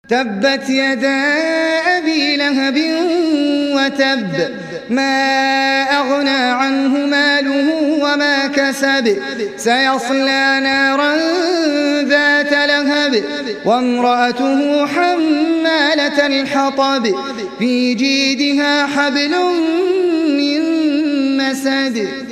تبت يدا أبي لهب وتب ما أغنى عنه ماله وما كسب سيصلى نارا ذات لهب وامرأته حمالة الحطب في جيدها حبل من مسد